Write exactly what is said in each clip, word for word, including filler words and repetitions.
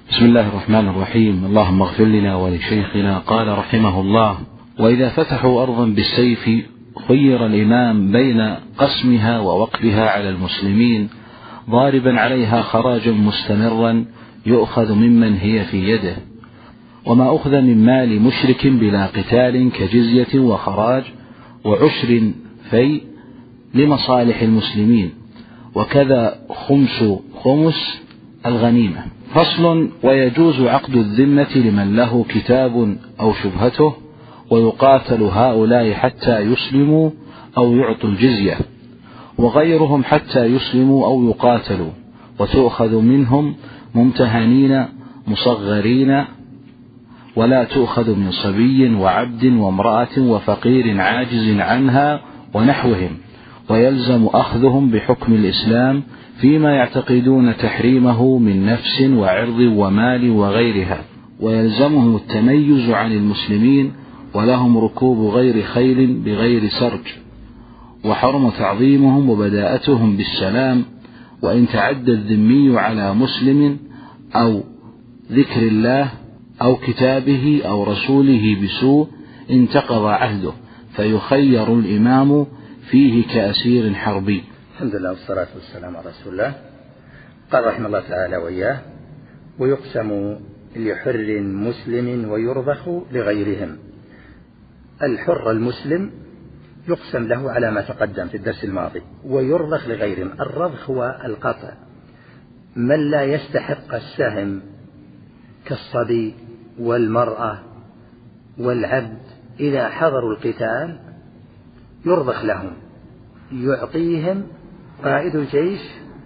بسم الله الرحمن الرحيم. اللهم اغفر لنا ولشيخنا. قال رحمه الله: وإذا فتحوا أرضا بالسيف خير الإمام بين قسمها ووقفها على المسلمين ضاربا عليها خراجا مستمرا يؤخذ ممن هي في يده، وما أخذ من مال مشرك بلا قتال كجزية وخراج وعشر في لمصالح المسلمين، وكذا خمس خمس الغنيمة. فصل: ويجوز عقد الذمة لمن له كتاب أو شبهته، ويقاتل هؤلاء حتى يسلموا أو يعطوا الجزية، وغيرهم حتى يسلموا أو يقاتلوا، وتؤخذ منهم ممتهنين مصغرين، ولا تؤخذ من صبي وعبد وامرأة وفقير عاجز عنها ونحوهم، ويلزم أخذهم بحكم الإسلام فيما يعتقدون تحريمه من نفس وعرض ومال وغيرها، ويلزمهم التميز عن المسلمين، ولهم ركوب غير خيل بغير سرج، وحرم تعظيمهم وبداءتهم بالسلام. وإن تعدى الذمي على مسلم أو ذكر الله أو كتابه أو رسوله بسوء انتقض عهده، فيخير الإمام فيه كأسير حربي. الحمد لله والصلاة والسلام على رسول الله. قال رحمه الله تعالى وإياه: ويقسم لحر مسلم ويرضخ لغيرهم. الحر المسلم يقسم له على ما تقدم في الدرس الماضي، ويرضخ لغيرهم. الرضخ هو القطع. من لا يستحق السهم كالصبي والمرأة والعبد إذا حضروا القتال يرضخ لهم، يعطيهم قائد الجيش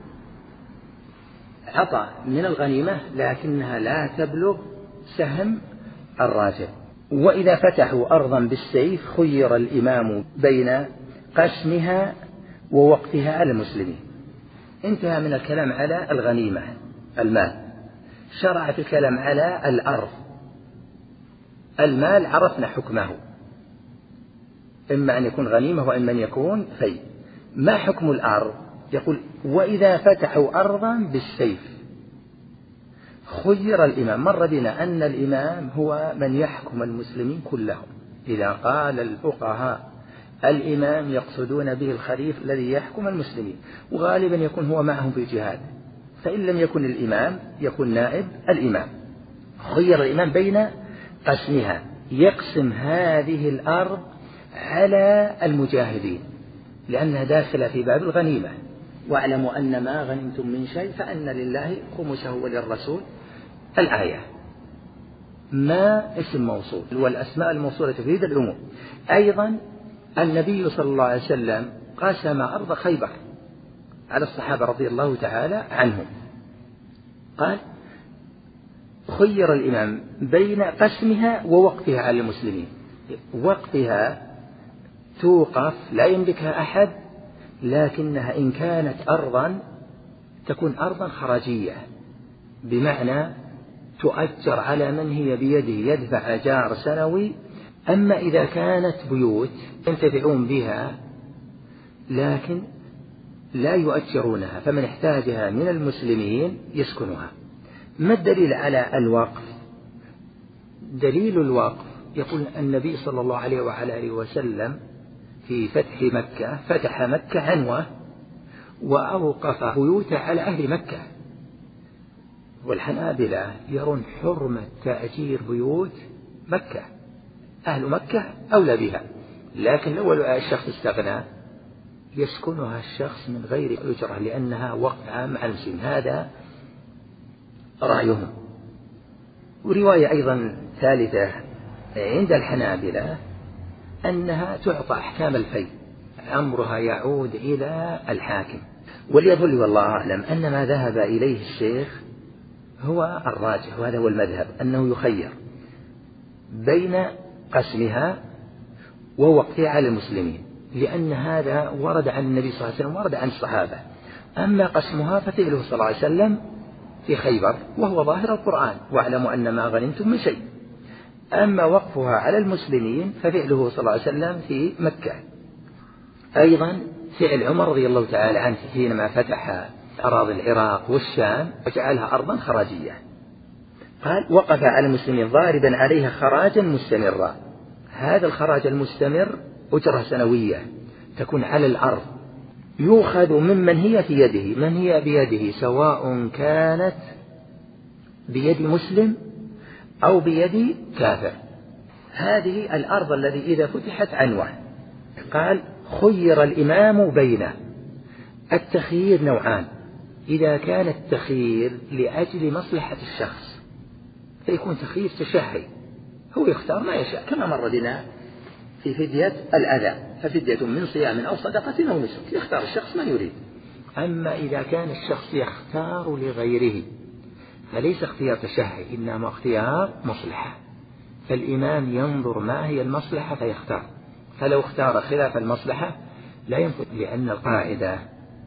عطاء من الغنيمة لكنها لا تبلغ سهم الراجل. وإذا فتحوا أرضا بالسيف خير الإمام بين قسمها ووقتها على المسلمين. انتهى من الكلام على الغنيمة المال، شرع في الكلام على الأرض. المال عرفنا حكمه، إما أن يكون غنيمة وإما أن يكون في. ما حكم الأرض؟ يقول: وإذا فتحوا أرضا بالسيف خير الإمام. مر بنا أن الإمام هو من يحكم المسلمين كلهم. إذا قال الفقهاء الإمام يقصدون به الخليفة الذي يحكم المسلمين، وغالبا يكون هو معهم في الجهاد، فإن لم يكن الإمام يكون نائب الإمام. خير الإمام بين قسمها، يقسم هذه الأرض على المجاهدين لأنها داخلة في باب الغنيمة. واعلموا أن ما غنمتم من شيء فأن لله خمسه وللرسول الآية. ما اسم موصول، والأسماء الموصولة تفيد العموم. أيضا النبي صلى الله عليه وسلم قسم أرض خيبر على الصحابة رضي الله تعالى عنهم، قال: خير الإمام بين قسمها ووقتها على المسلمين. وقتها توقف لا يملكها أحد، لكنها إن كانت أرضا تكون أرضا خراجية، بمعنى تؤجر على من هي بيده يدفع أجار سنوي. أما إذا كانت بيوت ينتفعون بها لكن لا يؤجرونها، فمن احتاجها من المسلمين يسكنها. ما الدليل على الوقف؟ دليل الوقف يقول النبي صلى الله عليه وعلى آله وسلم في فتح مكة فتح مكة عنوة وأوقف بيوت على أهل مكة. والحنابلة يرون حرمة تأجير بيوت مكة، أهل مكة أولى بها، لكن لو الشخص استغنى يسكنها الشخص من غير أجرة لأنها وقت عام على المسلمين. هذا رأيهم. ورواية أيضا ثالثة عند الحنابلة أنها تعطى أحكام الفي، أمرها يعود إلى الحاكم. وليظل والله أعلم أن ما ذهب إليه الشيخ هو الراجح، وهذا هو المذهب، أنه يخير بين قسمها ووقتها على المسلمين، لأن هذا ورد عن النبي صلى الله عليه وسلم ورد عن الصحابة. أما قسمها ففعله صلى الله عليه وسلم في خيبر وهو ظاهر القرآن: واعلموا أن ما غنمتم من شيء. أما وقفها على المسلمين ففعله صلى الله عليه وسلم في مكة. أيضا فعل عمر رضي الله تعالى عنه حينما فتح أراضي العراق والشام وجعلها أرضا خراجية. قال وقف على المسلمين ضاربا عليها خراجا مستمرا. هذا الخراج المستمر أجرة سنوية تكون على الأرض، يؤخذ ممن هي في يده، من هي بيده، سواء كانت بيد مسلم أو بيد كافر. هذه الأرض التي إذا فتحت عنوة. قال خير الإمام بين التخيير نوعان، إذا كان التخيير لأجل مصلحة الشخص فيكون تخيير تشهي، هو يختار ما يشاء كما مر بنا في فدية الأذى، ففدية من صيام أو صدقة أو نسك، يختار الشخص ما يريد. أما إذا كان الشخص يختار لغيره فليس اختيار تشهي، إنما اختيار مصلحة، فالإمام ينظر ما هي المصلحة فيختار، فلو اختار خلاف المصلحة لا ينفذ، لأن القاعدة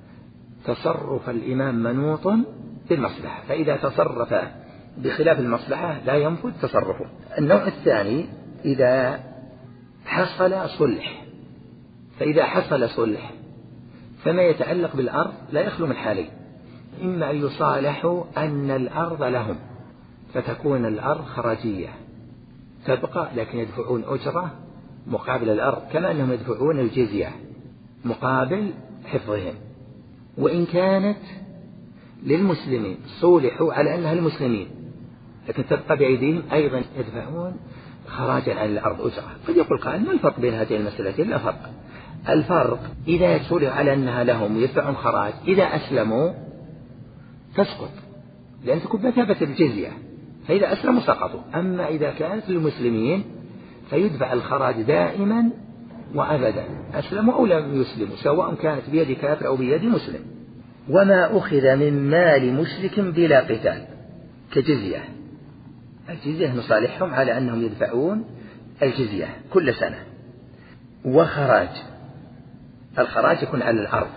تصرف الإمام منوط بالمصلحة، فإذا تصرف بخلاف المصلحة لا ينفذ تصرفه. النوع الثاني إذا حصل صلح، فإذا حصل صلح فما يتعلق بالأرض لا يخلو من حالين، إما أن يصالحوا أن الأرض لهم فتكون الأرض خراجية تبقى لكن يدفعون أجرة مقابل الأرض، كما أنهم يدفعون الجزية مقابل حفظهم، وإن كانت للمسلمين صولحوا على أنها المسلمين لكن تبقى بأيديهم أيضا يدفعون خراجا عن الأرض أجرة. قد يقول قائل ما الفرق بين هذه المسألتين؟ لا فرق. الفرق إذا صولحوا على أنها لهم يدفعون خراج، إذا أسلموا تسقط لأن تكون بمثابة الجزية، فإذا أسلموا سقطوا. أما إذا كانت للمسلمين فيدفع الخراج دائما وأبدا، أسلموا أو لم يسلموا، سواء كانت بيد كافر أو بيد مسلم. وما أخذ من مال مشرك بلا قتال كجزية، الجزية نصالحهم على أنهم يدفعون الجزية كل سنة. وخراج، الخراج يكون على الأرض.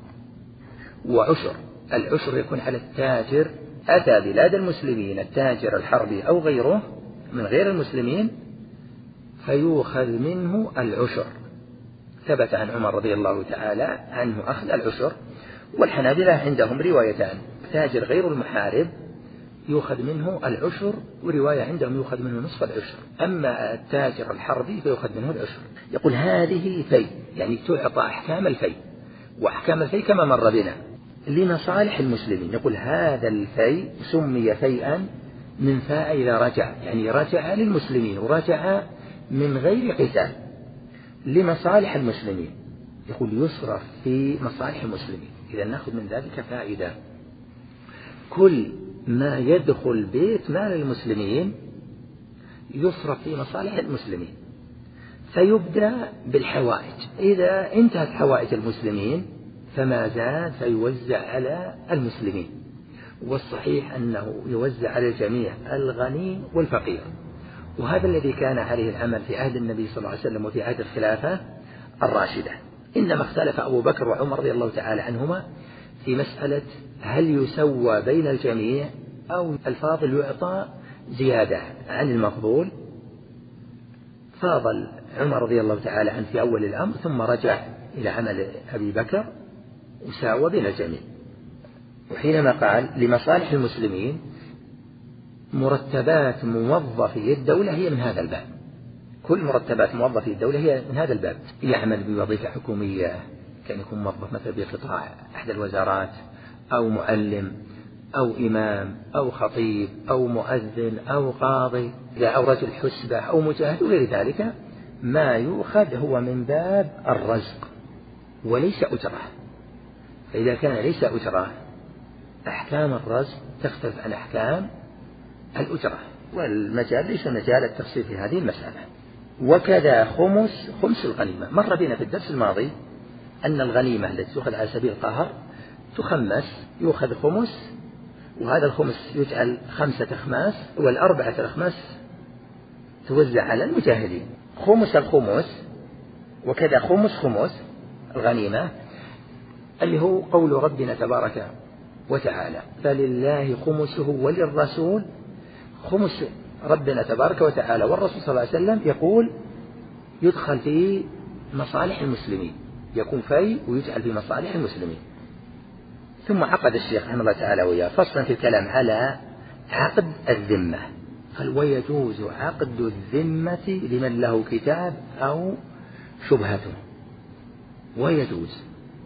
وعشر، العشر يكون على التاجر أتى بلاد المسلمين، التاجر الحربي أو غيره من غير المسلمين، فيؤخذ منه العشر. ثبت عن عمر رضي الله تعالى عنه أخذ العشر. والحنابلة عندهم روايتان، تاجر غير المحارب يؤخذ منه العشر، ورواية عندهم يؤخذ منه نصف العشر، أما التاجر الحربي فيؤخذ منه العشر. يقول هذه في، يعني تعطى أحكام الفي، وأحكام الفي كما مر بنا لمصالح المسلمين. يقول هذا الفي سمي فيئا من فاء إذا رجع، يعني رجع للمسلمين ورجع من غير قتال لمصالح المسلمين. يقول يصرف في مصالح المسلمين. إذا نأخذ من ذلك فائدة، كل ما يدخل بيت مال المسلمين يصرف في مصالح المسلمين. فيبدأ بالحوائج، إذا انتهت حوائج المسلمين فما زاد فيوزع على المسلمين، والصحيح أنه يوزع على الجميع، الغني والفقير. وهذا الذي كان عليه العمل في عهد النبي صلى الله عليه وسلم وفي عهد الخلافة الراشدة. إنما اختلف أبو بكر وعمر رضي الله تعالى عنهما في مسألة هل يسوى بين الجميع أو الفاضل يعطى زيادة عن المفضول. فاضل عمر رضي الله تعالى عنه في أول الأمر، ثم رجع إلى عمل أبي بكر وساوى بين الجميع. وحينما قال لمصالح المسلمين، مرتبات موظفي الدولة هي من هذا الباب، كل مرتبات موظفي الدولة هي من هذا الباب. يعمل بوظيفة حكومية، كان يكون موظف مثلا بقطاع أحد الوزارات، أو معلم، أو إمام، أو خطيب، أو مؤذن، أو قاضي، أو رجل حسبة، أو مجاهد وغير ذلك، ما يؤخذ هو من باب الرزق وليس أجرة. فإذا كان ليس أجرة أحكام الرزق تختلف عن أحكام الأجرة، والمجال ليس مجال التفصيل في هذه المسألة. وكذا خمس خمس الغنيمة، مر بنا في الدرس الماضي أن الغنيمة التي تؤخذ على سبيل القهر تخمس، يؤخذ خمس، وهذا الخمس يجعل خمسة أخماس، والأربعة الأخماس توزع على المجاهدين. خمس الخمس، وكذا خمس خمس الغنيمة اللي هو قول ربنا تبارك وتعالى فلله خمسه وللرسول. خمس ربنا تبارك وتعالى والرسول صلى الله عليه وسلم يقول يدخل في مصالح المسلمين، يكون في ويجعل في مصالح المسلمين. ثم عقد الشيخ رحمه الله تعالى وياه فصلا في الكلام على عقد الذمة. قال ويجوز عقد الذمة لمن له كتاب أو شبهته. ويجوز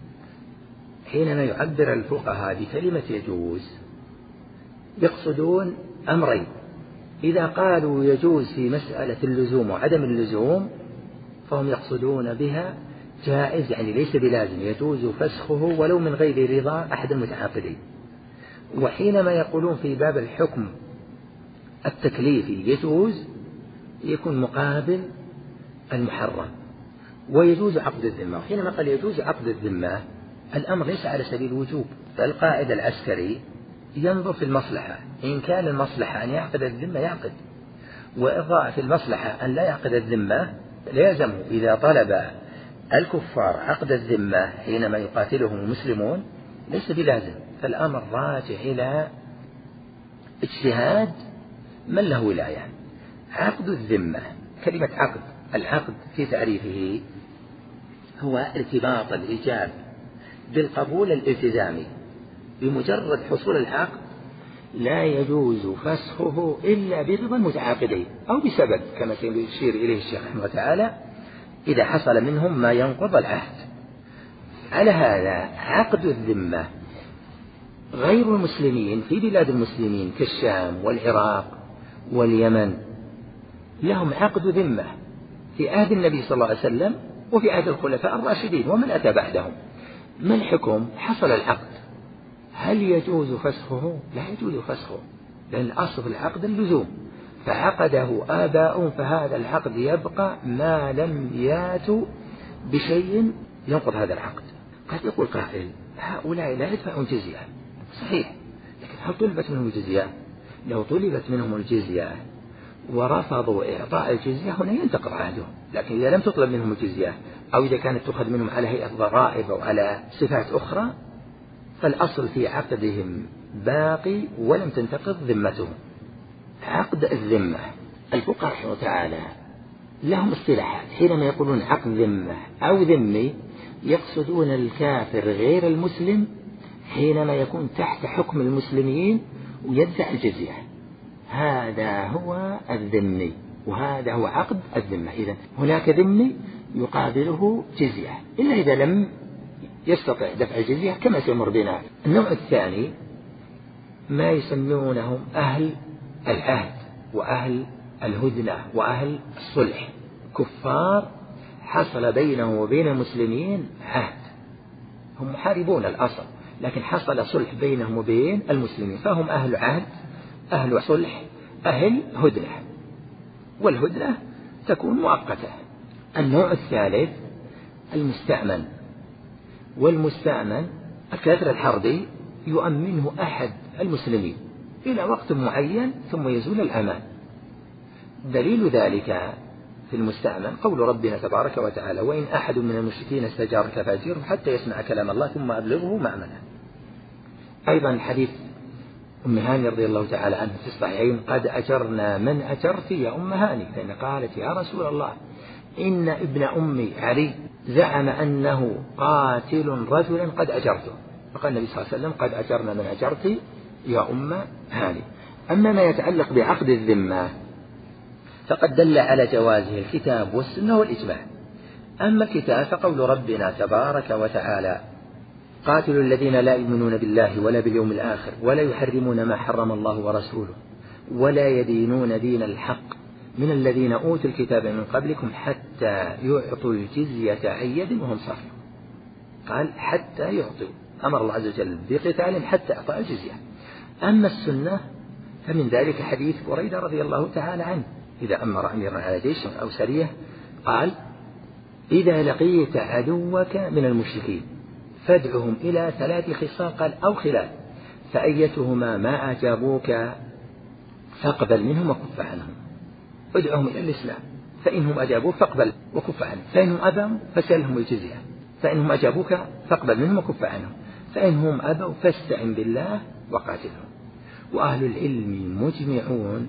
حينما يعبر الفقهاء بكلمة يجوز يقصدون أمرين. إذا قالوا يجوز في مسألة اللزوم وعدم اللزوم فهم يقصدون بها جائز، يعني ليس بلازم، يجوز فسخه ولو من غير رضا أحد المتعاقدين. وحينما يقولون في باب الحكم التكليفي يجوز يكون مقابل المحرم. ويجوز عقد الذمة. حينما قال يجوز عقد الذمة الأمر ليس على سبيل الوجوب، فالقائد العسكري ينظر في المصلحة، إن كان المصلحة أن يعقد الذمة يعقد، وإضاء في المصلحة أن لا يعقد الذمة لا يلزمه. إذا طلب الكفار عقد الذمة حينما يقاتلهم المسلمون ليس بلازم، فالأمر راجع إلى اجتهاد من له ولاية. عقد الذمة، كلمة عقد، العقد في تعريفه هو ارتباط الإيجاب بالقبول الالتزامي. بمجرد حصول العقد لا يجوز فسخه إلا برضا المتعاقدين أو بسبب كما سيشير إليه الشيخ رحمه الله تعالى إذا حصل منهم ما ينقض العهد. على هذا عقد الذمة غير المسلمين في بلاد المسلمين كالشام والعراق واليمن لهم عقد ذمة في عهد النبي صلى الله عليه وسلم وفي عهد الخلفاء الراشدين ومن أتى بعدهم. ما الحكم؟ حصل العقد، هل يجوز فسخه؟ لا يجوز فسخه، لأن الأصل في العقد اللزوم، فعقده آباء فهذا العقد يبقى ما لم ياتوا بشيء ينقض هذا العقد. قد يقول قائل هؤلاء لا يدفعون جزية، صحيح، لكن هل طلبت منهم الجزية؟ لو طلبت منهم الجزية ورفضوا إعطاء الجزية هنا ينتقض عهده، لكن إذا لم تطلب منهم الجزية أو إذا كانت تؤخذ منهم على هيئة ضرائب أو على صفات أخرى فالأصل في عقدهم باقي ولم تنتقض ذمتهم. عقد الذمة الفقهاء رحمه تعالى لهم اصطلاحات، حينما يقولون عقد ذمة أو ذمي يقصدون الكافر غير المسلم حينما يكون تحت حكم المسلمين ويدفع الجزية، هذا هو الذمي وهذا هو عقد الذمة. إذن هناك ذمي يقابله جزية إلا إذا لم يستطيع دفع الجزية كما سيمر بنا. النوع الثاني ما يسمونهم أهل العهد وأهل الهدنة وأهل الصلح، كفار حصل بينهم وبين المسلمين عهد، هم محاربون الأصل لكن حصل صلح بينهم وبين المسلمين فهم أهل عهد أهل صلح أهل هدنة، والهدنة تكون مؤقتة. النوع الثالث المستأمن، والمستأمن الكافر الحربي يؤمنه أحد المسلمين إلى وقت معين ثم يزول الأمان. دليل ذلك في المستأمن قول ربنا تبارك وتعالى وإن أحد من المشركين استجارك فأجره حتى يسمع كلام الله ثم أبلغه مأمنه. أيضا حديث أم هاني رضي الله تعالى عنها في الصحيحين قد أجرنا من أجرت يا أم هاني، فإن قالت يا رسول الله إن ابن أمي علي زعم أنه قاتل رجلا قد أجرته، فقال النبي صلى الله عليه وسلم قد أجرنا من أجرت يا أم هاني. أما ما يتعلق بعقد الذمة فقد دل على جوازه الكتاب والسنة والإجماع. أما الكتاب فقول ربنا تبارك وتعالى قاتلوا الذين لا يؤمنون بالله ولا باليوم الآخر ولا يحرمون ما حرم الله ورسوله ولا يدينون دين الحق من الذين أوتوا الكتاب من قبلكم حتى يعطوا الجزية عن يد وهم صاغرون. قال حتى يعطوا، أمر الله عز وجل بقتال حتى أعطى الجزية. أما السنة فمن ذلك حديث بريدة رضي الله تعالى عنه إذا أمر أميرا على جيش أو سرية قال إذا لقيت عدوك من المشركين فادعهم إلى ثلاث خصال قال أو خلال فأيتهما ما أجابوك فاقبل منهم وكف عنهم، ادعهم إلى الإسلام فإنهم أجابوك فاقبل وكف عنهم، فإنهم أبوا فسألهم الجزية، فإنهم أجابوك فاقبل منهم وكف عنهم، فإنهم أبوا فاستعن بالله وقاتلهم. وأهل العلم مجمعون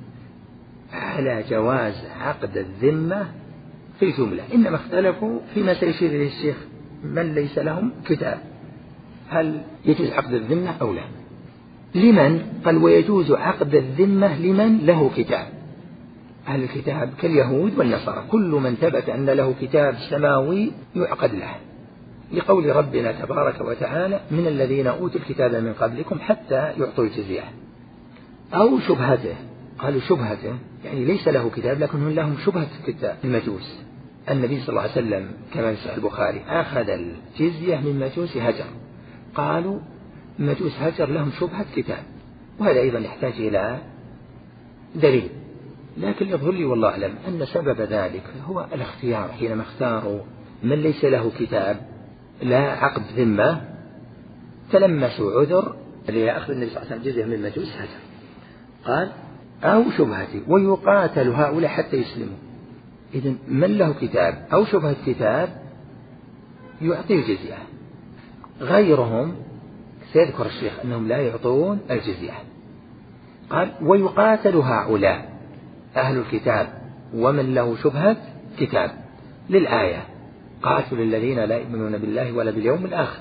على جواز عقد الذمة في جملة، إنما اختلفوا فيما سيشير إليه الشيخ من ليس لهم كتاب هل يجوز عقد الذمة أو لا. لمن؟ قال ويجوز عقد الذمة لمن له كتاب. أهل الكتاب كاليهود والنصارى كل من ثبت أن له كتاب سماوي يعقد له، لقول ربنا تبارك وتعالى من الذين أوتوا الكتاب من قبلكم حتى يعطوا الجزية. أو شبهته، قالوا شبهته يعني ليس له كتاب لكن لهم شبهة كتاب المجوس. النبي صلى الله عليه وسلم كما في صحيح البخاري أخذ الجزية من مجوس هجر، قالوا مجوس هجر لهم شبهة كتاب، وهذا أيضا يحتاج إلى دليل، لكن يظهر لي والله أعلم أن سبب ذلك هو الاختيار، حينما اختاروا من ليس له كتاب لا عقد ذمة تلمسوا عذر لأخذ النبي صلى الله عليه وسلم جزية من مجوس هجر. قال أو شبهة ويقاتل هؤلاء حتى يسلموا. إذن من له كتاب أو شبهة كتاب يعطي الجزية، غيرهم سيذكر الشيخ أنهم لا يعطون الجزية. قال ويقاتل هؤلاء أهل الكتاب ومن له شبهة كتاب للآية قاتل الذين لا يؤمنون بالله ولا باليوم الآخر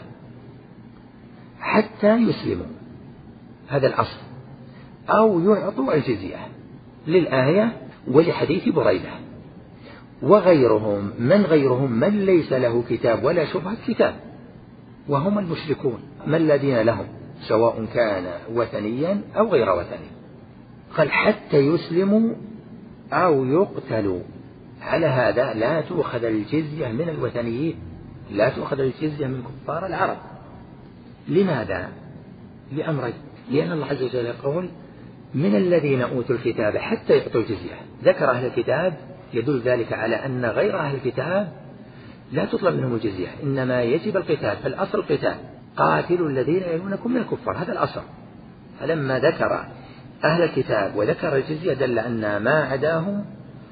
حتى يسلموا، هذا الأصل، أو يعطوا الجزية للآية ولحديث بريدة. وغيرهم من غيرهم من ليس له كتاب ولا شبهة كتاب وهم المشركون من الذين لهم سواء كان وثنيا أو غير وثني. قال حتى يسلموا أو يقتلوا. على هذا لا تؤخذ الجزية من الوثنيين، لا تؤخذ الجزية من كفار العرب. لماذا؟ لأمرين، لأن الله عز وجل يقول من الذين أوتوا الكتاب حتى يعطوا الجزية، ذكر أهل الكتاب يدل ذلك على أن غير أهل الكتاب لا تطلب منهم الجزية، إنما يجب القتال، فالأصل القتال، قاتلوا الذين يلونكم من الكفار، هذا الأصل. فلما ذكر أهل الكتاب وذكر الجزية دل أن ما عداهم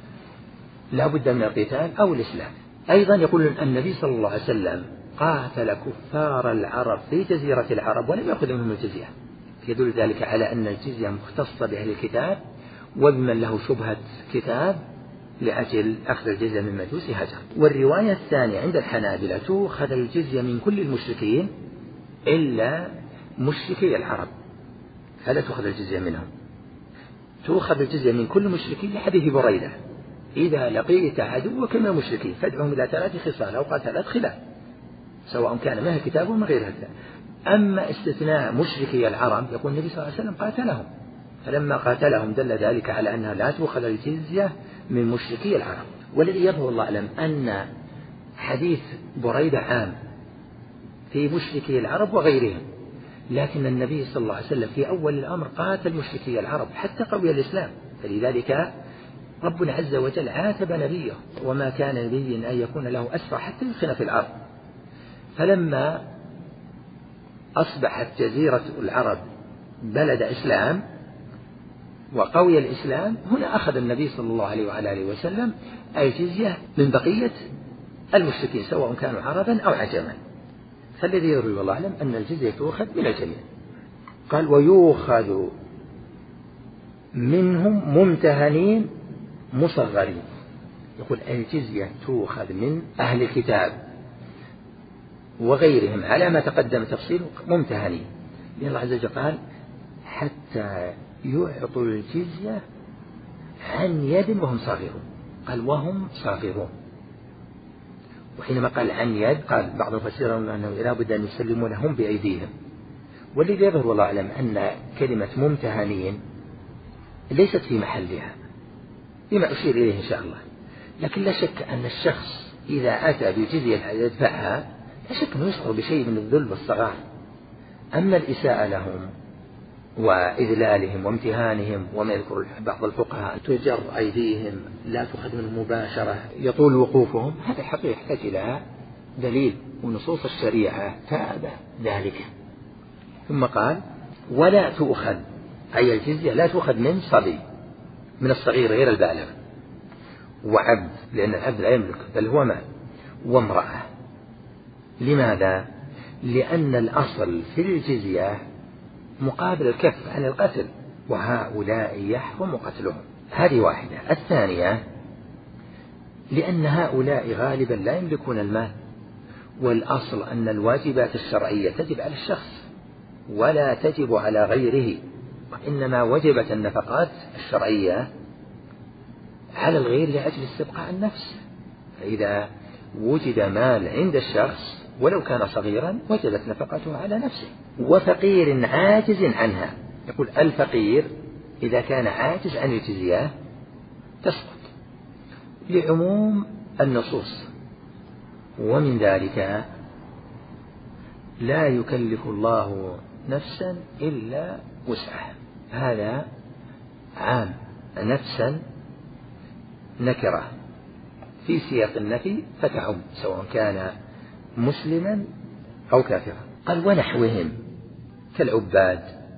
لا بد من القتال أو الإسلام. أيضا يقول النبي صلى الله عليه وسلم قاتل كفار العرب في جزيرة العرب ولم يأخذ منهم الجزية، يدل ذلك على أن الجزية مختصة بأهل الكتاب وبمن له شبهة كتاب لأجل أخذ الجزية من مجوس هجر. والرواية الثانية عند الحنابلة تؤخذ الجزية من كل المشركين إلا مشركي العرب، فلا تؤخذ الجزية منهم، تؤخذ الجزية من كل المشركين لحديث بريدة إذا لقيت عدوك من المشركين فادعهم إلى ثلاث خصال أو قال ثلاث خلال سواء كان من الكتاب ومن غير الكتاب. أما استثناء مشركي العرب يقول النبي صلى الله عليه وسلم قاتلهم، فلما قاتلهم دل ذلك على أنها لا تؤخذ الجزية من مشركي العرب. والذي يظهر الله أعلم أن حديث بريدة عام في مشركي العرب وغيرهم، لكن النبي صلى الله عليه وسلم في أول الأمر قاتل مشركي العرب حتى قوي الإسلام، فلذلك ربنا عز وجل عاتب نبيه وما كان نبي أن يكون له أسرى حتى يدخل في الأرض. فلما أصبحت جزيرة العرب بلد إسلام وقوي الإسلام هنا أخذ النبي صلى الله عليه وعلى آله وسلم الجزية من بقية المشركين سواء كانوا عربا أو عجما. فالذي يروي والله أعلم أن الجزية تؤخذ من الجميع. قال ويؤخذ منهم ممتهنين مصغرين، يقول الجزية تؤخذ من أهل الكتاب وغيرهم على ما تقدم تفصيله ممتهنين، لأن الله عز وجل قال حتى يعطوا الجزية عن يد وهم صاغرون، قال وهم صاغرون. وحينما قال عن يد قال بعض المفسرين أنه لا بد أن يسلمونهم بأيديهم. والذي يظهر والله أعلم أن كلمة ممتهنين ليست في محلها بما أشير إليه إن شاء الله، لكن لا شك أن الشخص إذا أتى بجزية يدفعها لا شك أنه يشعر بشيء من الذل والصغار. أما الإساءة لهم وإذلالهم وامتهانهم، وما يذكر بعض الفقهاء تجر أيديهم لا تؤخذ منهم مباشرة يطول وقوفهم، هذا حقيقة يحتاج إلى دليل ونصوص الشريعة تابع ذلك. ثم قال ولا تؤخذ، أي الجزية لا تؤخذ من صبي، من الصغير غير البالغ، وعبد لأن العبد لا يملك بل هو مال، وامرأة. لماذا؟ لأن الأصل في الجزية مقابل الكف عن القتل، وهؤلاء يحرم قتلهم. هذه واحدة. الثانية لأن هؤلاء غالبا لا يملكون المال، والأصل أن الواجبات الشرعية تجب على الشخص، ولا تجب على غيره، وإنما وجبت النفقات الشرعية على الغير لأجل استبقاء النفس. فإذا وجد مال عند الشخص ولو كان صغيرا وجبت نفقته على نفسه. وفقير عاجز عنها، يقول الفقير إذا كان عاجز عن الجزية تسقط لعموم النصوص. ومن ذلك لا يكلف الله نفسا إلا وسعها، هذا عام. نفسا نكرة في سياق النفي فتعم سواء كان مسلما أو كافرا. قال ونحوهم كالعباد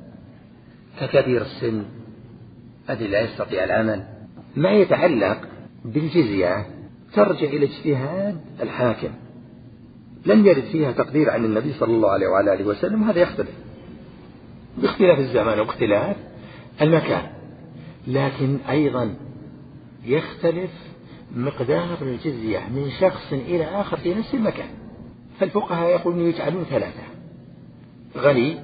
ككبير السن الذي لا يستطيع العمل. ما يتعلق بالجزية ترجع إلى اجتهاد الحاكم، لم يرد فيها تقدير عن النبي صلى الله عليه وعلى آله وسلم، وهذا يختلف باختلاف الزمان واختلاف المكان. لكن أيضا يختلف مقدار الجزية من شخص إلى آخر في نفس المكان. فالفقهاء يقولون يجعلون ثلاثة: غني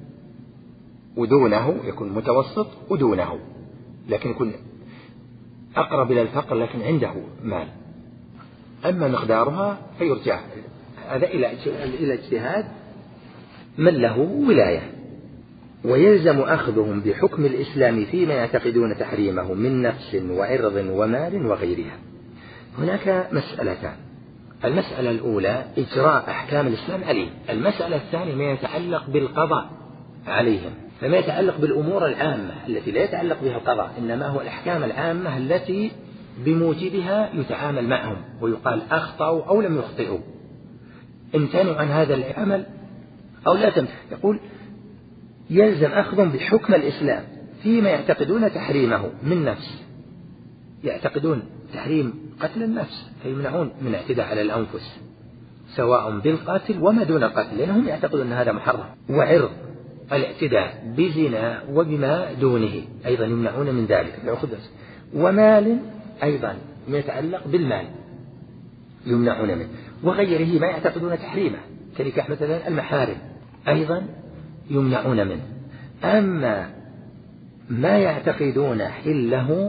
ودونه، يكون متوسط ودونه، لكن يكون أقرب إلى الفقر لكن عنده مال. أما مقدارها فيرجع هذا إلى اجتهاد من له ولاية. ويلزم أخذهم بحكم الإسلام فيما يعتقدون تحريمه من نفس وعرض ومال وغيرها. هناك مسألتان: المسألة الأولى إجراء أحكام الإسلام عليهم، المسألة الثانية ما يتعلق بالقضاء عليهم. فما يتعلق بالأمور العامة التي لا يتعلق بها القضاء، إنما هو الأحكام العامة التي بموجبها يتعامل معهم ويقال أخطأوا أو لم يخطئوا، امتنعوا عن هذا العمل أو لا تمتنعوا. يقول يلزم أخذهم بحكم الإسلام فيما يعتقدون تحريمه من نفس، يعتقدون تحريم قتل النفس فيمنعون من اعتداء على الأنفس سواء بالقتل وما دون القتل لأنهم يعتقدون أن هذا محرم. وعرض الاعتداء بزنا وبما دونه أيضا يمنعون من ذلك. ومال أيضا ما يتعلق بالمال يمنعون منه، وغيره ما يعتقدون تحريمه كنكاح مثلا المحارم أيضا يمنعون منه. أما ما يعتقدون حله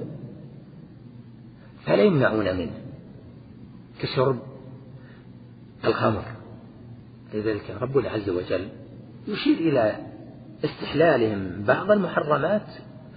فلا يمنعون منه كشرب الخمر. لذلك ربنا عز وجل يشير إلى استحلالهم بعض المحرمات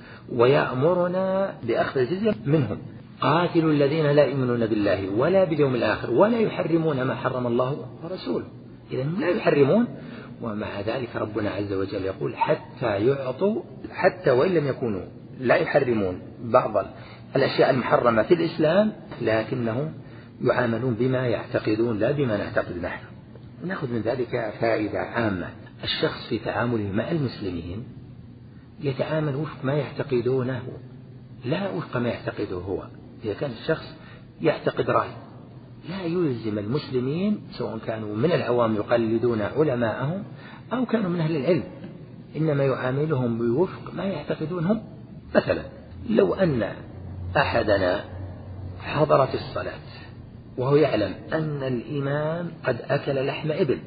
ويأمرنا بأخذ الجزية منهم. قاتلوا الذين لا يؤمنون بالله ولا باليوم الآخر ولا يحرمون ما حرم الله ورسوله. إذا لا يحرمون، ومع ذلك ربنا عز وجل يقول حتى يعطوا، حتى وإن لم يكونوا لا يحرمون بعض الأشياء المحرمة في الإسلام لكنهم يعاملون بما يعتقدون لا بما نعتقد نحن. نأخذ من ذلك فائدة عامة: الشخص في تعامله مع المسلمين يتعامل وفق ما يعتقدونه لا وفق ما يعتقده هو. إذا كان الشخص يعتقد رأي لا يلزم المسلمين سواء كانوا من العوام يقلدون علماءهم أو كانوا من أهل العلم، إنما يعاملهم بوفق ما يعتقدون هم. مثلا لو أن أحدنا حضرت الصلاة وهو يعلم أن الإمام قد أكل لحم إبل،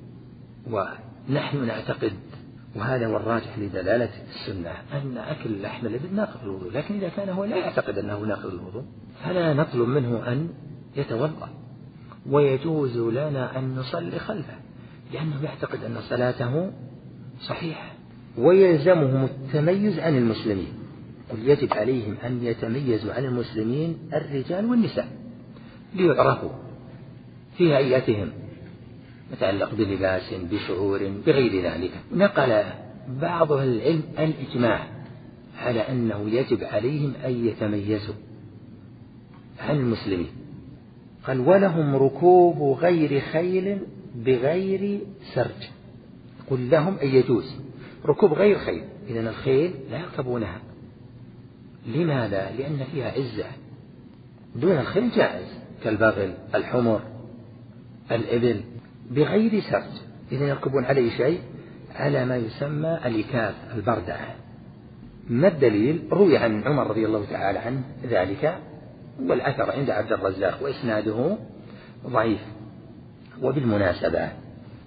ونحن نعتقد، وهذا هو الراجح لدلالة السنة، أن أكل لحم الإبل ناقض الوضوء، لكن إذا كان هو لا يعتقد أنه ناقض الوضوء فلا نطلب منه أن يتوضأ، ويجوز لنا أن نصلي خلفه لأنه يعتقد أن صلاته صحيحة. ويلزمهم التميز عن المسلمين، قل يجب عليهم أن يتميزوا عن المسلمين الرجال والنساء ليعرفوا في هيئتهم يتعلق بلباس بشعور بغير ذلك. نقل بعض أهل العلم الإجماع على أنه يجب عليهم أن يتميزوا عن المسلمين. قال ولهم ركوب غير خيل بغير سرج، قل لهم أن يجوز ركوب غير خيل، إذن الخيل لا يركبونها. لماذا؟ لأن فيها عزة، دون الخيل جائز كالبغل الحمر الإبل بغير سرج، إذن يركبون عليه شيء على ما يسمى الإكاف البردعة. ما الدليل؟ روي عن عمر رضي الله تعالى عنه ذلك، والأثر عند عبد الرزاق وإسناده ضعيف. وبالمناسبة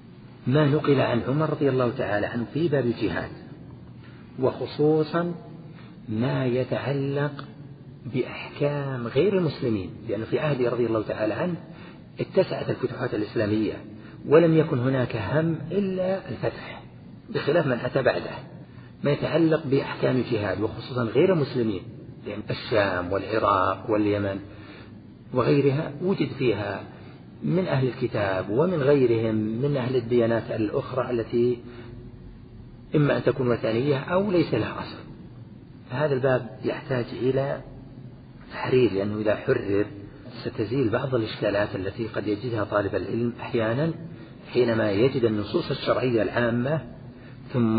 ما نقل عن عمر رضي الله تعالى عنه في باب الجهاد، وخصوصا ما يتعلق بأحكام غير المسلمين، لأنه في عهده رضي الله تعالى عنه اتسعت الفتوحات الإسلامية ولم يكن هناك هم إلا الفتح، بخلاف من أتى بعده. ما يتعلق بأحكام الجهاد وخصوصا غير المسلمين، لأن الشام والعراق واليمن وغيرها وجد فيها من أهل الكتاب ومن غيرهم من أهل الديانات الأخرى التي إما أن تكون وثنية أو ليس لها أصل. هذا الباب يحتاج إلى تحرير، لأنه إذا حرر ستزيل بعض الإشكالات التي قد يجدها طالب العلم أحيانا حينما يجد النصوص الشرعية العامة ثم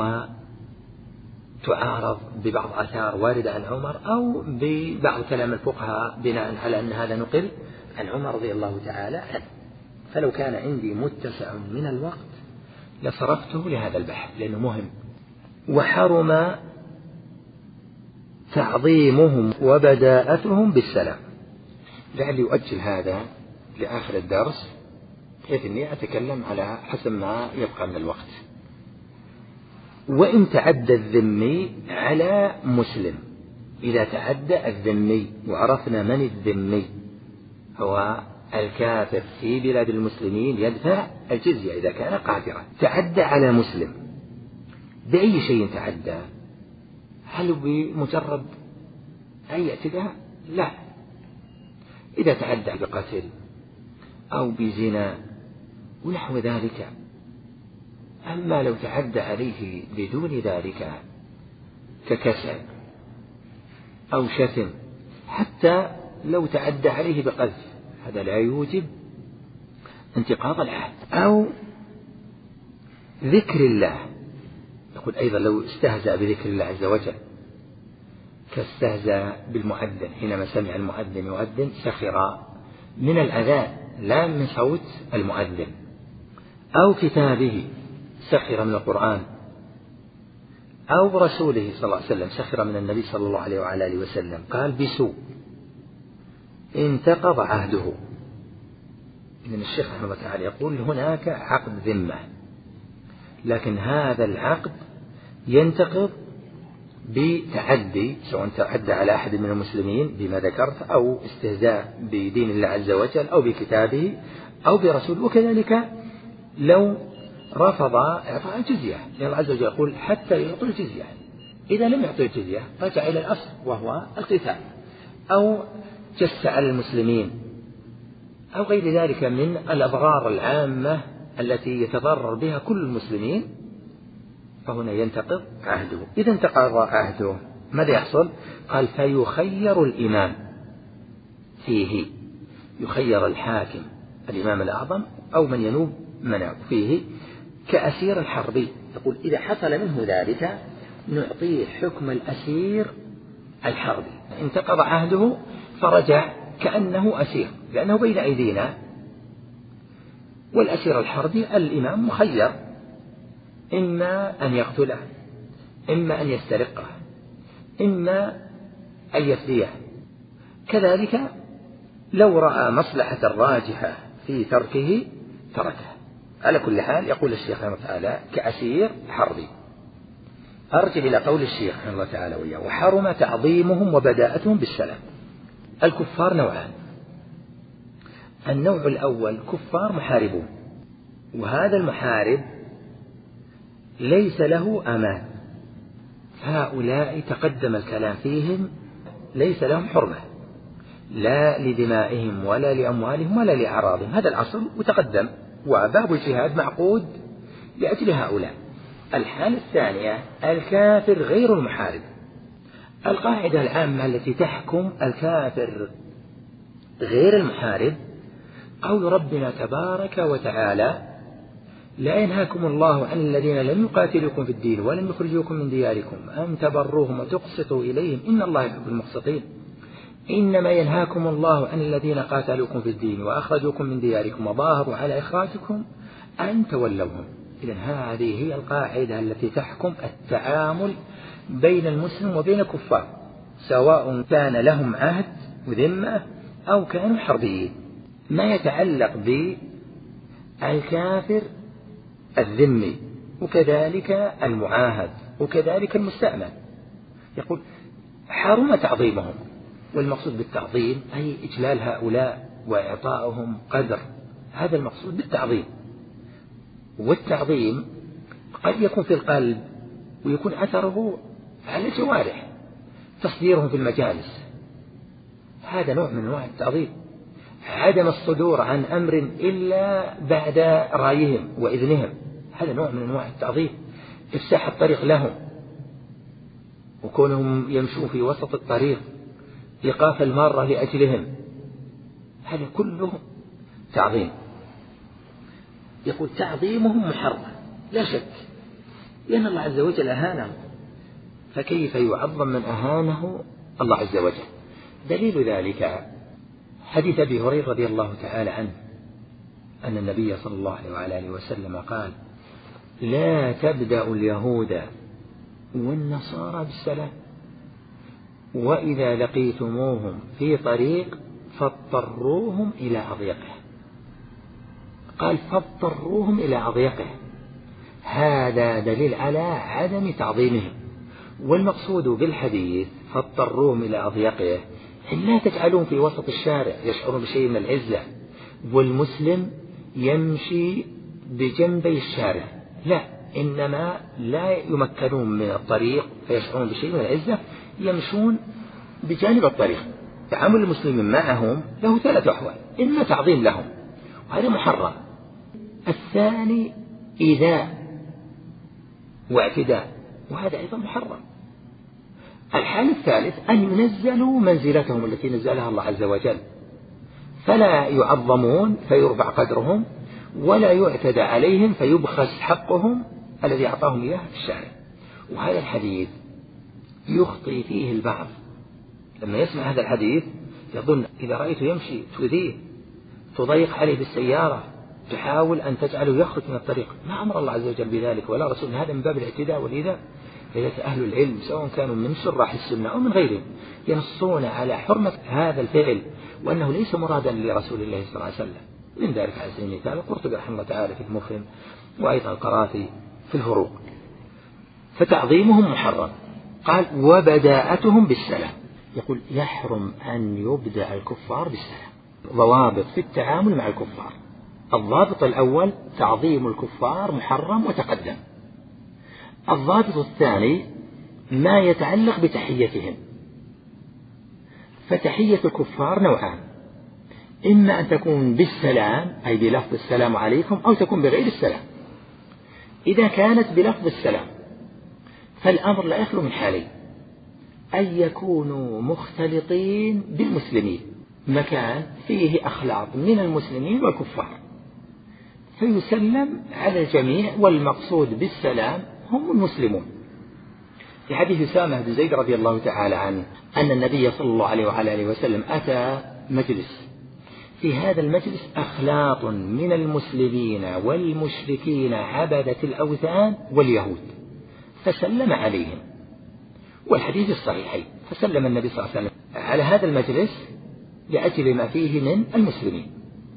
تعارض ببعض آثار واردة عن عمر أو ببعض كلام الفقهاء بناء على أن هذا نقل عن عمر رضي الله تعالى عنه. فلو كان عندي متسع من الوقت لصرفته لهذا البحث لأنه مهم. وحرم تعظيمهم وبداءتهم بالسلام. لعلي أؤجل هذا لآخر الدرس بحيث أني أتكلم على حسب ما يبقى من الوقت. وإن تعدى الذمي على مسلم، إذا تعدى الذمي وعرفنا من الذمي هو الكافر في بلاد المسلمين يدفع الجزية إذا كان قادرا، تعدى على مسلم بأي شيء تعدى؟ هل بمجرد أي اعتداء؟ لا، إذا تعدى بقتل أو بزنا ونحو ذلك. أما لو تعدى عليه بدون ذلك ككسر أو شتم، حتى لو تعدى عليه بقذف، هذا لا يوجب انتقاض العهد. أو ذكر الله، يقول أيضا لو استهزأ بذكر الله عز وجل كاستهزأ بالمؤذن حينما سمع المؤذن يؤذن سخر من الأذان لا من صوت المؤذن. أو كتابه، سخر من القرآن. أو رسوله صلى الله عليه وسلم، سخر من النبي صلى الله عليه وعلى آله وسلم، قال بسوء انتقض عهده. إذن الشيخ رحمه الله تعالى يقول هناك عقد ذمة، لكن هذا العقد ينتقض بتعدي، سواء تعدى على أحد من المسلمين بما ذكرت، أو استهزاء بدين الله عز وجل أو بكتابه أو برسوله. وكذلك لو رفض إعطاء الجزية، لأن الله عز وجل يقول حتى يعطوا الجزية، إذا لم يعطوا الجزية رجع إلى الأصل وهو القتال. أو جس على المسلمين أو غير ذلك من الأضرار العامة التي يتضرر بها كل المسلمين، فهنا ينتقض عهده. إذا انتقض عهده ماذا يحصل؟ قال فيخير الإمام فيه، يخير الحاكم الإمام الأعظم أو من ينوب منه فيه كأسير الحربي. يقول إذا حصل منه ذلك نعطيه حكم الأسير الحربي، انتقض عهده فرجع كأنه أسير لأنه بين أيدينا. والأسير الحربي الإمام مخير، إما أن يقتله، إما أن يسترقه، إما أن يفديه. كذلك لو رأى مصلحة راجحة في تركه تركه. على كل حال يقول الشيخ رحمه الله تعالى كأسير حربي. أرجع إلى قول الشيخ رحمه الله تعالى وإياه وحرم تعظيمهم وبداءتهم بالسلام. الكفار نوعان، النوع الأول كفار محاربون، وهذا المحارب ليس له أمان، هؤلاء تقدم الكلام فيهم ليس لهم حرمة لا لدمائهم ولا لأموالهم ولا لأعراضهم، هذا الأصل وتقدم، وباب الجهاد معقود لأجل هؤلاء. الحالة الثانية الكافر غير المحارب. القاعدة العامة التي تحكم الكافر غير المحارب قول ربنا تبارك وتعالى لا ينهاكم الله عن الذين لم يقاتلوكم في الدين ولم يخرجوكم من دياركم أن تبروهم وتقسطوا إليهم إن الله يحب المقسطين إنما ينهاكم الله عن الذين قاتلوكم في الدين وأخرجوكم من دياركم وظاهروا على إخراجكم أن تولوهم. إذن هذه هي القاعدة التي تحكم التعامل بين المسلم وبين الكفار، سواء كان لهم عهد وذمة أو كانوا حربيين. ما يتعلق بالكافر الذمي، وكذلك المعاهد، وكذلك المستأمن. يقول حرم تعظيمهم، والمقصود بالتعظيم أي إجلال هؤلاء وإعطائهم قدر، هذا المقصود بالتعظيم. والتعظيم قد يكون في القلب ويكون أثره على الجوارح، تصديرهم في المجالس هذا نوع من أنواع التعظيم، عدم الصدور عن أمر إلا بعد رأيهم وإذنهم هذا نوع من أنواع التعظيم، إفساح الطريق لهم وكونهم يمشوا في وسط الطريق، إيقاف المارة لأجلهم، هذا كله تعظيم. يقول تعظيمهم محرم لا شك، لأن الله عز وجل أهانهم، فكيف يعظم من أهانه الله عز وجل؟ دليل ذلك حديث أبي هريرة رضي الله تعالى عنه أن النبي صلى الله عليه وآله وسلم قال: لا تبدأ اليهود والنصارى بالسلام، وإذا لقيتموهم في طريق فاضطروهم إلى أضيقه. قال فاضطروهم إلى أضيقه، هذا دليل على عدم تعظيمهم. والمقصود بالحديث فاضطروهم إلى أضيقه إن لا تجعلون في وسط الشارع يشعرون بشيء من العزة، والمسلم يمشي بجنبي الشارع، لا، إنما لا يمكنون من الطريق فيشعرون بشيء من العزة، يمشون بجانب الطريق. تعامل المسلمين معهم له ثلاث أحوال: إما تعظيم لهم وهذا محرم، الثاني إيذاء واعتداء وهذا أيضا محرم، الحال الثالث أن ينزلوا منزلتهم التي نزلها الله عز وجل، فلا يعظمون فيرفع قدرهم، ولا يعتدى عليهم فيبخس حقهم الذي أعطاهم إياه في الشارع. وهذا الحديث يخطئ فيه البعض، لما يسمع هذا الحديث يظن إذا رأيته يمشي تؤذيه، تضيق عليه بالسيارة، تحاول أن تجعله يخرج من الطريق. ما أمر الله عز وجل بذلك ولا رسول، هذا من باب الاعتداء والإيذاء. لذلك أهل العلم سواء كانوا من شراح السنة أو من غيرهم ينصون على حرمة هذا الفعل، وأنه ليس مرادا لرسول الله صلى الله عليه وسلم. من ذلك على سبيل المثال القرطبي رحمه الله تعالى في المفهم، وأيضا القرافي في الفروق. فتعظيمهم محرم. قال وبداءتهم بالسلام، يقول يحرم أن يبدأ الكفار بالسلام. ضوابط في التعامل مع الكفار: الضابط الأول تعظيم الكفار محرم وتقدم. الضابط الثاني ما يتعلق بتحيتهم، فتحية الكفار نوعان: إما أن تكون بالسلام أي بلفظ السلام عليكم، أو تكون بغير السلام. إذا كانت بلفظ السلام فالأمر لا يخلو من حالين: أن يكونوا مختلطين بالمسلمين، مكان فيه أخلاط من المسلمين والكفار، فيسلم على الجميع، والمقصود بالسلام هم المسلمون. في حديث أسامة بن زيد رضي الله تعالى عنه أن النبي صلى الله عليه وعلى آله وسلم أتى مجلس، في هذا المجلس أخلاط من المسلمين والمشركين عبدة الأوثان واليهود، فسلم عليهم، والحديث الصحيحين. فسلم النبي صلى الله عليه وسلم على هذا المجلس لأجل ما فيه من المسلمين.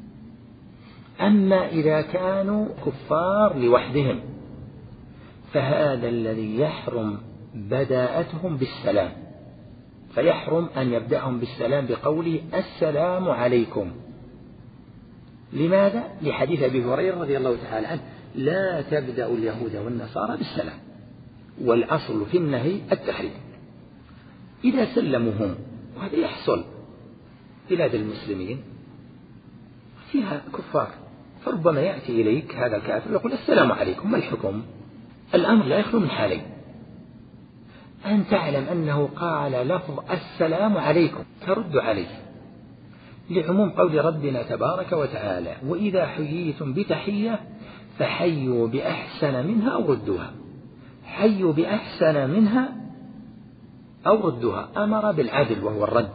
أما إذا كانوا كفار لوحدهم فهذا الذي يحرم بداءتهم بالسلام، فيحرم أن يبدأهم بالسلام بقوله السلام عليكم. لماذا؟ لحديث أبي هريرة رضي الله تعالى عنه: لا تبدأ اليهود والنصارى بالسلام، والأصل في النهي التحريم. إذا سلموا هم، وهذا يحصل، بلاد المسلمين فيها كفار، فربما يأتي إليك هذا الكافر ويقول السلام عليكم، ما الحكم؟ الأمر لا يخلو من حالين: أن تعلم أنه قال لفظ السلام عليكم ترد عليه، لعموم قول ربنا تبارك وتعالى: وإذا حييتم بتحية فحيوا بأحسن منها أو ردوها. حيوا بأحسن منها أو ردوها، أمر بالعدل وهو الرد،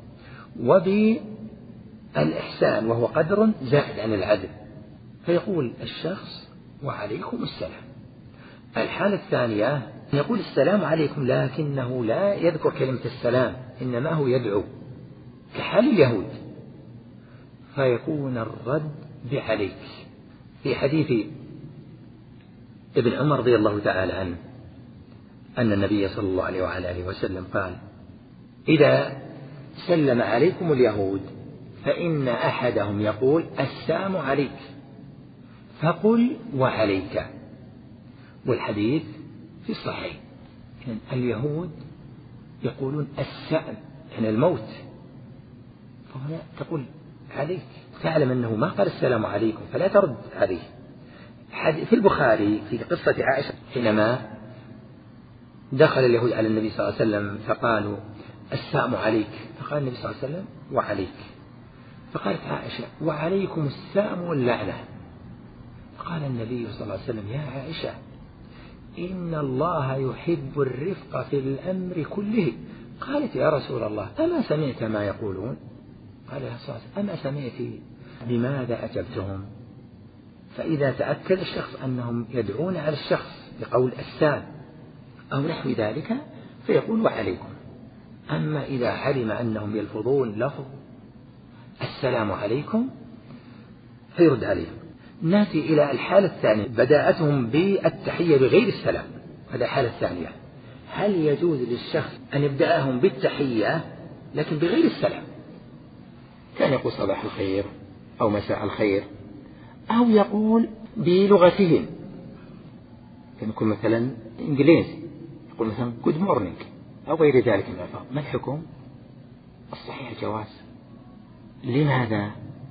وبالإحسان وهو قدر زائد عن العدل، فيقول الشخص وعليكم السلام. الحالة الثانية يقول السلام عليكم لكنه لا يذكر كلمة السلام، إنما هو يدعو كحال اليهود، فيكون الرد بعليك. في حديث ابن عمر رضي الله تعالى عنه أن النبي صلى الله عليه وعلى آله وسلم قال: إذا سلم عليكم اليهود فإن أحدهم يقول السلام عليك فقل وعليك. والحديث في الصحيح يعني اليهود يقولون السأل يعني الموت، فهنا تقول عليك، تعلم أنه ما قال السلام عليكم فلا ترد عليه. في البخاري في قصة عائشة حينما دخل اليهود على النبي صلى الله عليه وسلم فقالوا السلام عليك، فقال النبي صلى الله عليه وسلم وعليك، فقالت عائشة وعليكم السلام واللعنة. فقال النبي صلى الله عليه وسلم يا عائشة إن الله يحب الرفق في الأمر كله. قالت يا رسول الله أما سمعت ما يقولون؟ قال يا رسول الله أما سمعت بماذا أجبتهم؟ فإذا تأكد الشخص أنهم يدعون على الشخص بقول السلام أو نحو ذلك فيقول وعليكم. أما إذا علم أنهم يلفظون لفظ السلام عليكم فيرد عليهم. نأتي إلى الحالة الثانية، بداءتهم بالتحية بغير السلام، هذه الحالة الثانية. هل يجوز للشخص أن يبدأهم بالتحية لكن بغير السلام؟ كان يقول صباح الخير أو مساء الخير، أو يقول بلغتهم، كان يكون مثلا إنجليزي يقول مثلا good morning أو غير ذلك من الألفاظ. ما الحكم؟ الصحيح جواز. لماذا؟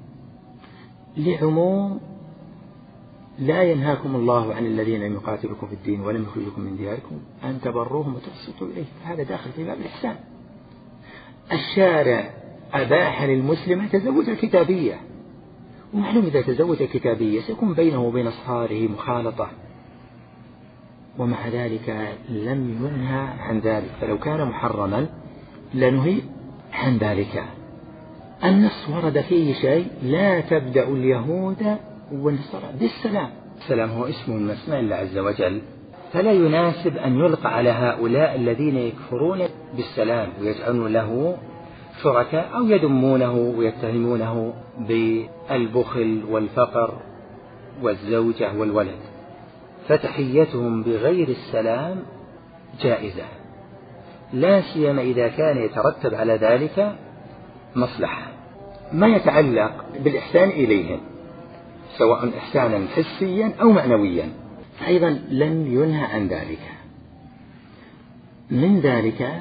لعموم لا ينهاكم الله عن الذين لم يقاتلوكم في الدين ولم يخرجوكم من دياركم أن تبروهم وتقسطوا إليه، هذا داخل في باب الإحسان. الشارع أباح للمسلم تزوج الكتابية، ومعلوم إذا تزوج الكتابية سيكون بينه وبين أصهاره مخالطة، ومع ذلك لم ينهى عن ذلك، فلو كان محرما لنهي عن ذلك. النص ورد فيه شيء لا تبدأ اليهود والنصارى بالسلام. السلام هو اسم من أسماء الله عز وجل، فلا يناسب أن يلقى على هؤلاء الذين يكفرون بالسلام ويجعلون له شركاء أو يذمونه ويتهمونه بالبخل والفقر والزوجة والولد. فتحيتهم بغير السلام جائزة، لا سيما إذا كان يترتب على ذلك مصلحة. ما يتعلق بالإحسان إليهم سواء إحسانا حسيا أو معنويا أيضا لم ينهى عن ذلك. من ذلك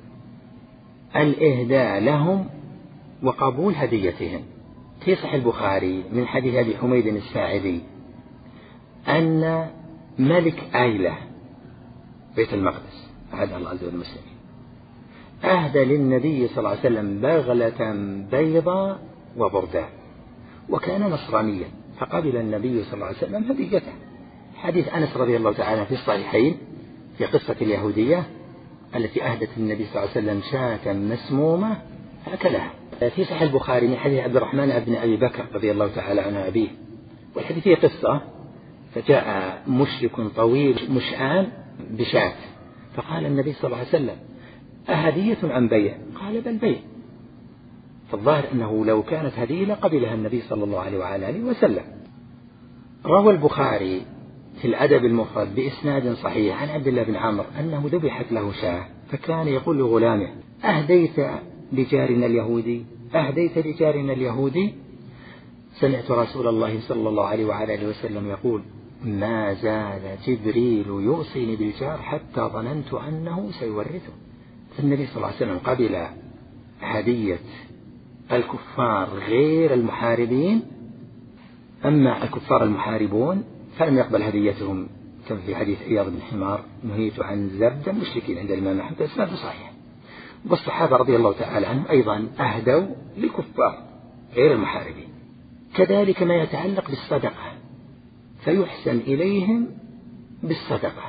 الإهداء لهم وقبول هديتهم. في صحيح البخاري من حديث أبي حميد الساعدي أن ملك آيلة بيت المقدس أحد الله عز وجل المسلمين أهدى للنبي صلى الله عليه وسلم بغلة بيضاء وبرداء، وكان نصرانيا، فقبل النبي صلى الله عليه وسلم هديته. حديث أنس رضي الله تعالى في الصحيحين في قصة اليهودية التي أهدت النبي صلى الله عليه وسلم شاة مسمومة فأكلها. في صحيح البخاري من حديث عبد الرحمن بن أبي بكر رضي الله تعالى عن أبيه، والحديث فيه قصة، فجاء مشرك طويل مشآن بشاة، فقال النبي صلى الله عليه وسلم أهدية أم بيع؟ قال بل بيع. فالظاهر أنه لو كانت هدية لقبلها النبي صلى الله عليه وعلى آله وسلم. روى البخاري في الأدب المفرد بإسناد صحيح عن عبد الله بن عمرو أنه ذبحت له شاة، فكان يقول لغلامه أهديت لجارنا اليهودي أهديت لجارنا اليهودي؟ سمعت رسول الله صلى الله عليه وعلى آله وسلم يقول ما زال جبريل يوصيني بالجار حتى ظننت أنه سيورثه. فالنبي صلى الله عليه وسلم قبل هدية الكفار غير المحاربين، أما الكفار المحاربون فلم يقبل هديتهم، كما في حديث عياض بن حمار نهيت عن زبد المشركين عند الإمام أحمد بإسناد صحيح. والصحابة رضي الله تعالى عنهم أيضا أهدوا للكفار غير المحاربين. كذلك ما يتعلق بالصدقة، فيحسن إليهم بالصدقة،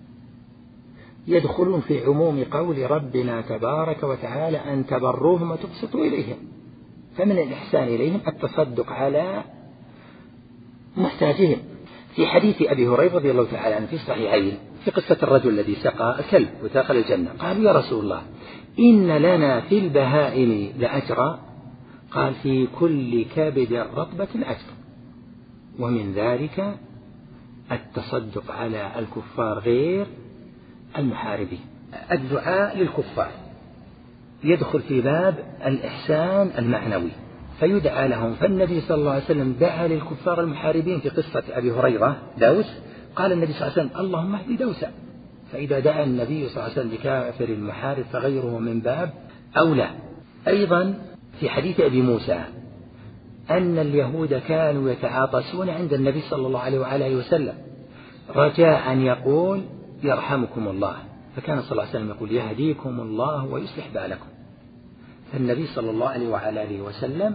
يدخلون في عموم قول ربنا تبارك وتعالى أن تبروهم وتقسطوا إليهم. فمن الإحسان إليهم التصدق على محتاجهم. في حديث أبي هريرة رضي الله تعالى عنه في الصحيحين في قصة الرجل الذي سقى كلب ودخل الجنة، قالوا يا رسول الله إن لنا في البهائم لأجرا؟ قال في كل كبد رطبة أجر، ومن ذلك التصدق على الكفار غير المحاربين. الدعاء للكفار يدخل في باب الإحسان المعنوي، فيدعى لهم. فالنبي صلى الله عليه وسلم دعا للكفار المحاربين في قصة أبي هريرة دوس، قال النبي صلى الله عليه وسلم اللهم اهد دوسا. فإذا دعا النبي صلى الله عليه وسلم بكافر المحارب فغيره من باب أولى. أيضا في حديث أبي موسى أن اليهود كانوا يتعاطسون عند النبي صلى الله عليه وآله وسلم رجاء أن يقول يرحمكم الله، فكان صلى الله عليه وسلم يقول يهديكم الله ويصلح بالكم. فالنبي صلى الله عليه وآله وسلم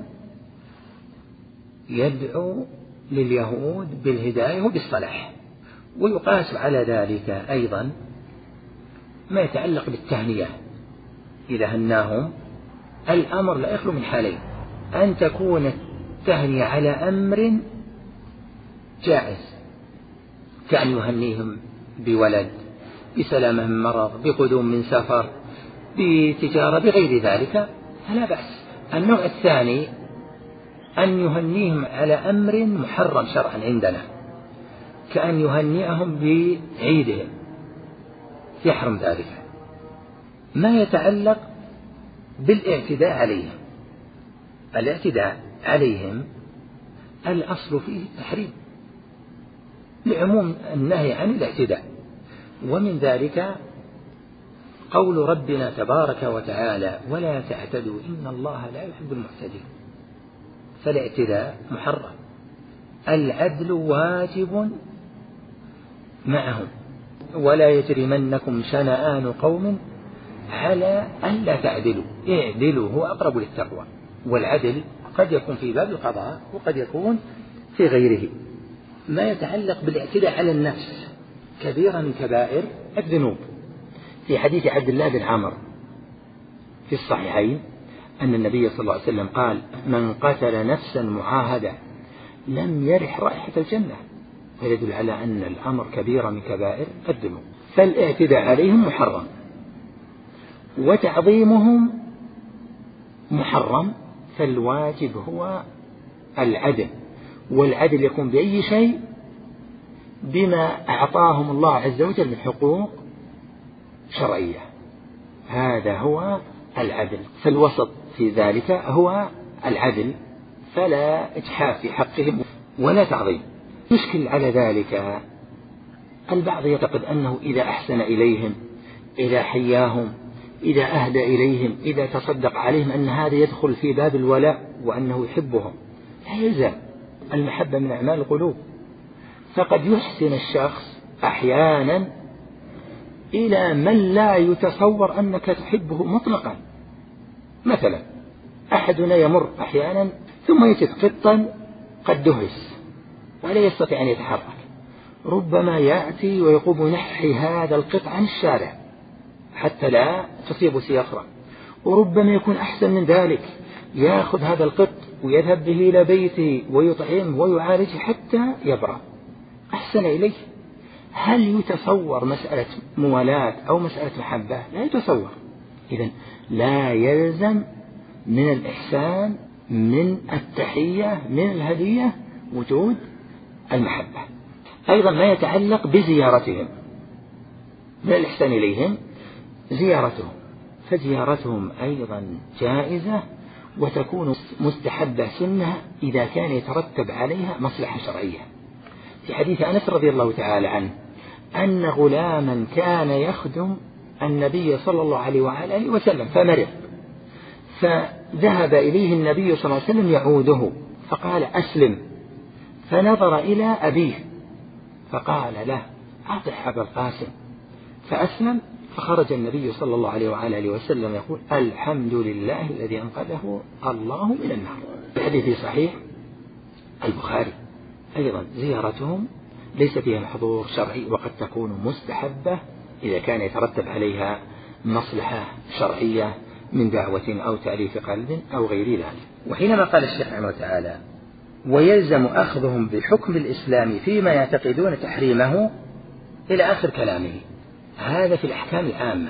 يدعو لليهود بالهداية وبالصلاح. ويقاس على ذلك أيضا ما يتعلق بالتهنئة، إذا هناهم الأمر لا يخلو من حالين: أن تكون التهنئة على أمر جائز، كأن يهنيهم بولد، بسلامة من مرض، بقدوم من سفر، بتجارة، بغير ذلك فلا بأس. النوع الثاني أن يهنيهم على أمر محرم شرعا عندنا، كأن يهنئهم بعيدهم، يحرم ذلك. ما يتعلق بالاعتداء عليهم، الاعتداء عليهم الأصل فيه التحريم لعموم النهي عن الاعتداء، ومن ذلك قول ربنا تبارك وتعالى ولا تعتدوا إن الله لا يحب المعتدين. فالاعتداء محرم، العدل واجب معهم. ولا يجرمنكم شنآن قوم على ألا تعدلوا اعدلوا هو أقرب للتقوى. والعدل قد يكون في باب القضاء وقد يكون في غيره. ما يتعلق بالاعتداء على النفس كبيرة من كبائر الذنوب. في حديث عبد الله بن عمرو في الصحيحين أن النبي صلى الله عليه وسلم قال من قتل نفسا معاهدة لم يرح رائحة الجنة، فيدل على أن الأمر كبيرة من كبائر الذنوب. فالاعتداء عليهم محرم، وتعظيمهم محرم، فالواجب هو العدل، والعدل يكون بأي شيء بما أعطاهم الله عز وجل من حقوق شرعية، هذا هو العدل. فالوسط في ذلك هو العدل، فلا إجحاف في حقهم ولا تعظيم. يشكل على ذلك البعض يعتقد أنه إذا أحسن إليهم، إذا حياهم، إذا أهدى إليهم، إذا تصدق عليهم، أن هذا يدخل في باب الولاء وأنه يحبهم. لا يلزم، المحبة من أعمال القلوب. فقد يحسن الشخص أحيانا إلى من لا يتصور أنك تحبه مطلقا. مثلا أحدنا يمر أحيانا ثم يجد قطا قد دهس ولا يستطيع أن يتحرك، ربما يأتي ويقوم نحي هذا القط عن الشارع حتى لا تصيب سياقرا، وربما يكون أحسن من ذلك، يأخذ هذا القط ويذهب به إلى بيته ويطعمه ويعالجه حتى يبرأ، أحسن إليه. هل يتصور مسألة موالاة أو مسألة محبة؟ لا يتصور. إذن لا يلزم من الإحسان، من التحية، من الهدية وجود المحبة. أيضا ما يتعلق بزيارتهم، من الإحسان إليهم زيارتهم، فزيارتهم أيضا جائزة وتكون مستحبة سنة إذا كان يترتب عليها مصلحة شرعية. في حديث أنس رضي الله تعالى عنه أن غلاما كان يخدم النبي صلى الله عليه وآله وسلم فمرض، فذهب إليه النبي صلى الله عليه وسلم يعوده فقال أسلم، فنظر إلى أبيه فقال له أطع أبا القاسم، فأسلم. فخرج النبي صلى الله عليه وآله وسلم يقول الحمد لله الذي أنقذه الله من النار. الحديث صحيح البخاري. أيضا زيارتهم ليس فيها محظور شرعي، وقد تكون مستحبة إذا كان يترتب عليها مصلحة شرعية من دعوة أو تأليف قلب أو غير ذلك. وحينما قال الشيخ رحمه تعالى ويلزم أخذهم بحكم الإسلام فيما يعتقدون تحريمه إلى آخر كلامه، هذا في الأحكام العامة.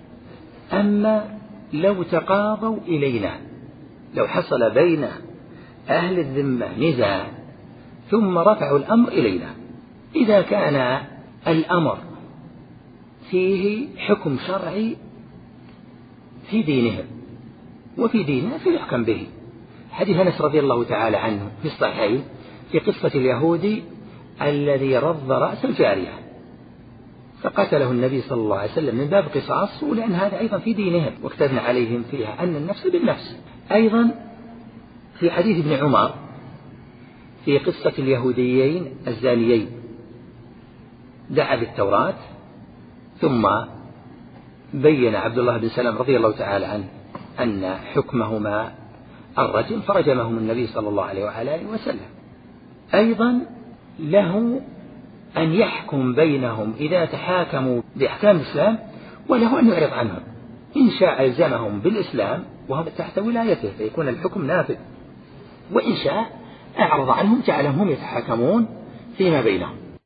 أما لو تقاضوا إلينا، لو حصل بين أهل الذمة نزاع ثم رفعوا الأمر إلينا إذا كان الأمر فيه حكم شرعي في دينهم وفي ديننا فيحكم به. حديث أنس رضي الله تعالى عنه في الصحيحين في قصة اليهودي الذي رض رأس الجارية فقتله النبي صلى الله عليه وسلم من باب قصاص، ولأن هذا أيضا في دينهم واكتبنا عليهم فيها أن النفس بالنفس. أيضا في حديث ابن عمر في قصة اليهوديين الزانيين دعا بالتوراة ثم بين عبد الله بن سلام رضي الله تعالى عنه أن حكمهما الرجم فرجمهم النبي صلى الله عليه وآله وسلم. أيضا له أن يحكم بينهم إذا تحاكموا بأحكام الإسلام، وله أن يعرض عنهم، إن شاء ألزمهم بالإسلام وهذا تحت ولايته فيكون الحكم نافذ، وإن شاء أعرض عنهم جعلهم يتحاكمون فيما بينهم.